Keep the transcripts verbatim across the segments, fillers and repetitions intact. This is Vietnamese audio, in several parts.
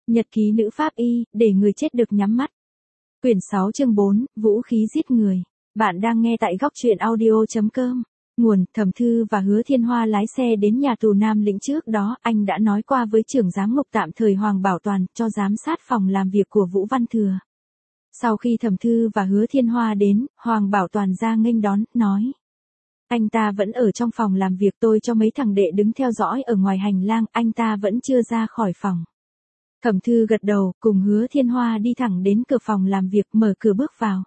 Nhật ký nữ pháp y, để người chết được nhắm mắt. Quyển sáu chương bốn, vũ khí giết người. Bạn đang nghe tại góc truyện audio.com. Nguồn, Thẩm Thư và Hứa Thiên Hoa lái xe đến nhà tù Nam Lĩnh trước đó, anh đã nói qua với trưởng giám ngục tạm thời Hoàng Bảo Toàn, cho giám sát phòng làm việc của Vũ Văn Thừa. Sau khi Thẩm Thư và Hứa Thiên Hoa đến, Hoàng Bảo Toàn ra nghênh đón, nói. Anh ta vẫn ở trong phòng làm việc, tôi cho mấy thằng đệ đứng theo dõi ở ngoài hành lang, anh ta vẫn chưa ra khỏi phòng. Thẩm Thư gật đầu, cùng Hứa Thiên Hoa đi thẳng đến cửa phòng làm việc, mở cửa bước vào.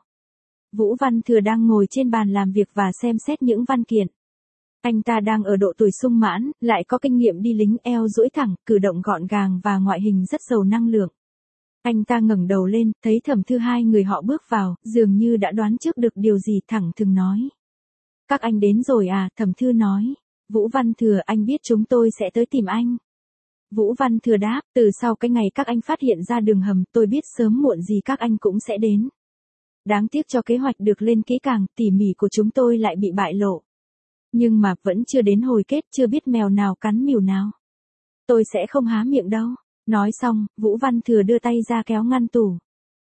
Vũ Văn Thừa đang ngồi trên bàn làm việc và xem xét những văn kiện. Anh ta đang ở độ tuổi sung mãn, lại có kinh nghiệm đi lính, eo duỗi thẳng, cử động gọn gàng và ngoại hình rất giàu năng lượng. Anh ta ngẩng đầu lên, thấy Thẩm Thư hai người họ bước vào, dường như đã đoán trước được điều gì, thẳng thừng nói. Các anh đến rồi à, Thẩm Thư nói. Vũ Văn Thừa, anh biết chúng tôi sẽ tới tìm anh. Vũ Văn Thừa đáp, từ sau cái ngày các anh phát hiện ra đường hầm, tôi biết sớm muộn gì các anh cũng sẽ đến. Đáng tiếc cho kế hoạch được lên kỹ càng, tỉ mỉ của chúng tôi lại bị bại lộ. Nhưng mà vẫn chưa đến hồi kết, chưa biết mèo nào cắn mèo nào. Tôi sẽ không há miệng đâu. Nói xong, Vũ Văn Thừa đưa tay ra kéo ngăn tủ.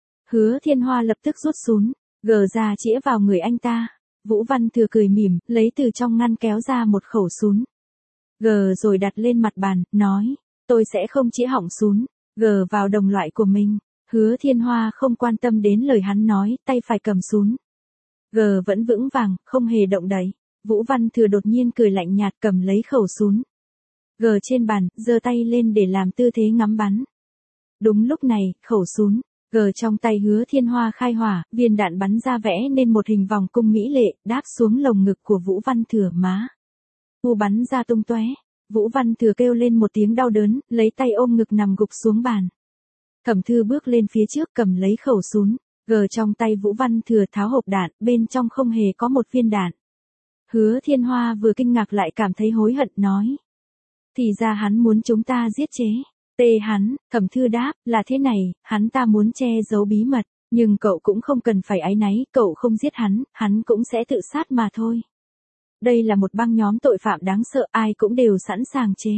Hứa Thiên Hoa lập tức rút súng, gờ ra chĩa vào người anh ta. Vũ Văn Thừa cười mỉm, lấy từ trong ngăn kéo ra một khẩu súng. Gờ rồi đặt lên mặt bàn, nói. Tôi sẽ không chĩa hỏng súng, gờ vào đồng loại của mình. Hứa Thiên Hoa không quan tâm đến lời hắn nói, tay phải cầm súng. Gờ vẫn vững vàng, không hề động đậy. Vũ Văn Thừa đột nhiên cười lạnh nhạt, cầm lấy khẩu súng. Gờ trên bàn, giơ tay lên để làm tư thế ngắm bắn. Đúng lúc này, khẩu súng, gờ trong tay Hứa Thiên Hoa khai hỏa, viên đạn bắn ra vẽ nên một hình vòng cung mỹ lệ, đáp xuống lồng ngực của Vũ Văn Thừa, má. U bắn ra tung tóe. Vũ Văn Thừa kêu lên một tiếng đau đớn, lấy tay ôm ngực nằm gục xuống bàn. Thẩm Thư bước lên phía trước cầm lấy khẩu súng, gờ trong tay Vũ Văn Thừa tháo hộp đạn, bên trong không hề có một viên đạn. Hứa Thiên Hoa vừa kinh ngạc lại cảm thấy hối hận, nói. Thì ra hắn muốn chúng ta giết chế. Tê hắn, Thẩm Thư đáp, là thế này, hắn ta muốn che giấu bí mật, nhưng cậu cũng không cần phải áy náy, cậu không giết hắn, hắn cũng sẽ tự sát mà thôi. Đây là một băng nhóm tội phạm đáng sợ, ai cũng đều sẵn sàng chế.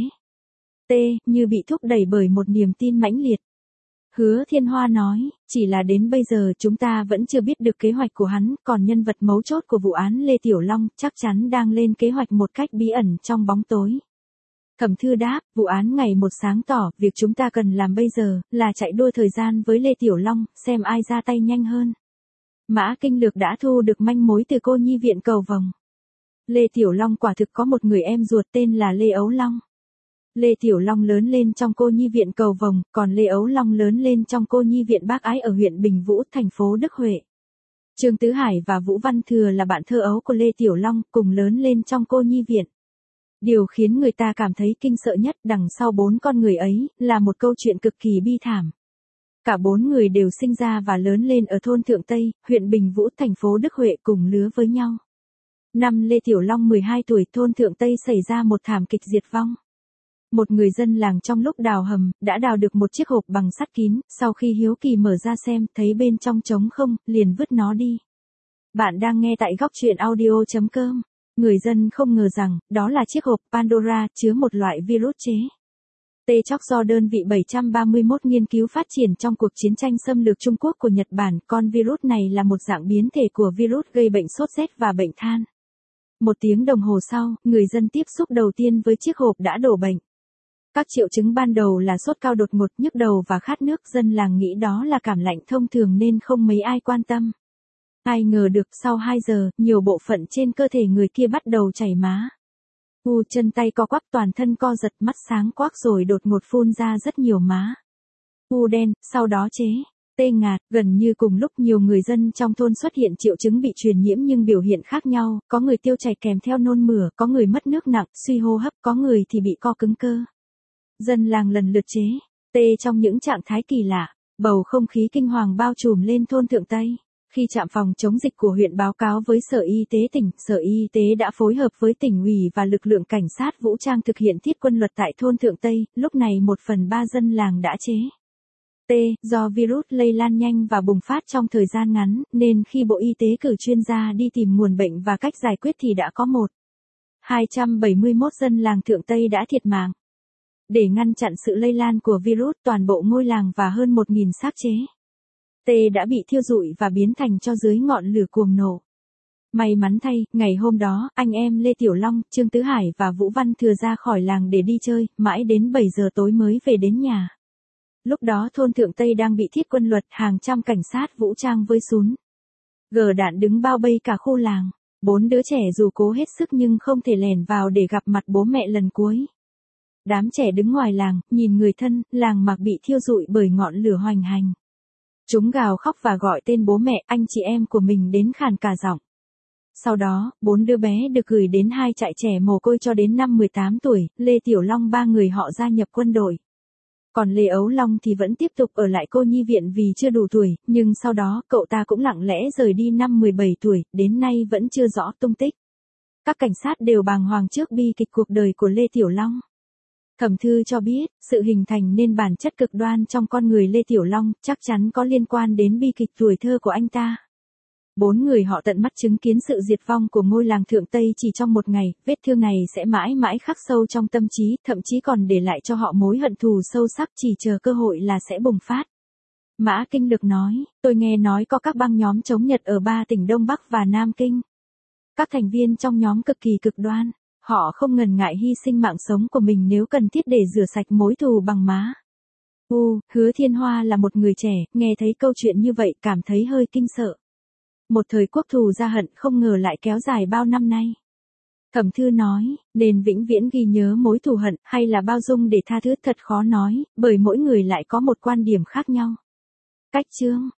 T, như bị thúc đẩy bởi một niềm tin mãnh liệt. Hứa Thiên Hoa nói, chỉ là đến bây giờ chúng ta vẫn chưa biết được kế hoạch của hắn, còn nhân vật mấu chốt của vụ án Lê Tiểu Long chắc chắn đang lên kế hoạch một cách bí ẩn trong bóng tối. Thẩm Thư đáp, vụ án ngày một sáng tỏ, việc chúng ta cần làm bây giờ là chạy đua thời gian với Lê Tiểu Long, xem ai ra tay nhanh hơn. Mã Kinh Lược đã thu được manh mối từ cô nhi viện Cầu Vồng. Lê Tiểu Long quả thực có một người em ruột tên là Lê Ấu Long. Lê Tiểu Long lớn lên trong cô nhi viện Cầu Vồng, còn Lê Ấu Long lớn lên trong cô nhi viện Bác Ái ở huyện Bình Vũ, thành phố Đức Huệ. Trương Tứ Hải và Vũ Văn Thừa là bạn thơ ấu của Lê Tiểu Long, cùng lớn lên trong cô nhi viện. Điều khiến người ta cảm thấy kinh sợ nhất đằng sau bốn con người ấy, là một câu chuyện cực kỳ bi thảm. Cả bốn người đều sinh ra và lớn lên ở thôn Thượng Tây, huyện Bình Vũ, thành phố Đức Huệ cùng lứa với nhau. Năm Lê Tiểu Long mười hai tuổi, thôn Thượng Tây xảy ra một thảm kịch diệt vong. Một người dân làng trong lúc đào hầm, đã đào được một chiếc hộp bằng sắt kín, sau khi hiếu kỳ mở ra xem, thấy bên trong trống không, liền vứt nó đi. Bạn đang nghe tại góc truyện audio.com. Người dân không ngờ rằng, đó là chiếc hộp Pandora, chứa một loại virus chế. Tê chóc do đơn vị bảy trăm ba mươi mốt nghiên cứu phát triển trong cuộc chiến tranh xâm lược Trung Quốc của Nhật Bản, con virus này là một dạng biến thể của virus gây bệnh sốt rét và bệnh than. Một tiếng đồng hồ sau, người dân tiếp xúc đầu tiên với chiếc hộp đã đổ bệnh. Các triệu chứng ban đầu là sốt cao đột ngột, nhức đầu và khát nước, dân làng nghĩ đó là cảm lạnh thông thường nên không mấy ai quan tâm. Ai ngờ được, sau hai giờ, nhiều bộ phận trên cơ thể người kia bắt đầu chảy má. U chân tay co quắp, toàn thân co giật, mắt sáng quắc rồi đột ngột phun ra rất nhiều má. U đen, sau đó chế. Tê ngạt, gần như cùng lúc nhiều người dân trong thôn xuất hiện triệu chứng bị truyền nhiễm nhưng biểu hiện khác nhau, có người tiêu chảy kèm theo nôn mửa, có người mất nước nặng, suy hô hấp, có người thì bị co cứng cơ. Dân làng lần lượt chế. Tê trong những trạng thái kỳ lạ, bầu không khí kinh hoàng bao trùm lên thôn Thượng Tây. Khi trạm phòng chống dịch của huyện báo cáo với Sở Y tế tỉnh, Sở Y tế đã phối hợp với tỉnh ủy và lực lượng cảnh sát vũ trang thực hiện thiết quân luật tại thôn Thượng Tây, lúc này một phần ba dân làng đã chế. T, do virus lây lan nhanh và bùng phát trong thời gian ngắn, nên khi Bộ Y tế cử chuyên gia đi tìm nguồn bệnh và cách giải quyết thì đã có một. hai trăm bảy mươi mốt dân làng Thượng Tây đã thiệt mạng. Để ngăn chặn sự lây lan của virus, toàn bộ ngôi làng và hơn một nghìn xác chế T đã bị thiêu rụi và biến thành tro dưới ngọn lửa cuồng nổ. May mắn thay, ngày hôm đó, anh em Lê Tiểu Long, Trương Tứ Hải và Vũ Văn Thừa ra khỏi làng để đi chơi, mãi đến bảy giờ tối mới về đến nhà. Lúc đó thôn Thượng Tây đang bị thiết quân luật, hàng trăm cảnh sát vũ trang với súng gờ đạn đứng bao vây cả khu làng. Bốn đứa trẻ dù cố hết sức nhưng không thể lẻn vào để gặp mặt bố mẹ lần cuối. Đám trẻ đứng ngoài làng, nhìn người thân, làng Mạc bị thiêu rụi bởi ngọn lửa hoành hành. Chúng gào khóc và gọi tên bố mẹ, anh chị em của mình đến khàn cả giọng. Sau đó, bốn đứa bé được gửi đến hai trại trẻ mồ côi cho đến năm mười tám tuổi, Lê Tiểu Long ba người họ gia nhập quân đội. Còn Lê Ấu Long thì vẫn tiếp tục ở lại cô nhi viện vì chưa đủ tuổi, nhưng sau đó cậu ta cũng lặng lẽ rời đi năm mười bảy tuổi, đến nay vẫn chưa rõ tung tích. Các cảnh sát đều bàng hoàng trước bi kịch cuộc đời của Lê Tiểu Long. Thẩm Thư cho biết, sự hình thành nên bản chất cực đoan trong con người Lê Tiểu Long chắc chắn có liên quan đến bi kịch tuổi thơ của anh ta. Bốn người họ tận mắt chứng kiến sự diệt vong của ngôi làng Thượng Tây chỉ trong một ngày, vết thương này sẽ mãi mãi khắc sâu trong tâm trí, thậm chí còn để lại cho họ mối hận thù sâu sắc chỉ chờ cơ hội là sẽ bùng phát. Mã Kinh Lực nói, tôi nghe nói có các băng nhóm chống Nhật ở ba tỉnh Đông Bắc và Nam Kinh. Các thành viên trong nhóm cực kỳ cực đoan, họ không ngần ngại hy sinh mạng sống của mình nếu cần thiết để rửa sạch mối thù bằng má. U, Hứa Thiên Hoa là một người trẻ, nghe thấy câu chuyện như vậy cảm thấy hơi kinh sợ. Một thời quốc thù ra hận không ngờ lại kéo dài bao năm nay. Thẩm Thư nói, nên vĩnh viễn ghi nhớ mối thù hận hay là bao dung để tha thứ thật khó nói, bởi mỗi người lại có một quan điểm khác nhau. Cách chương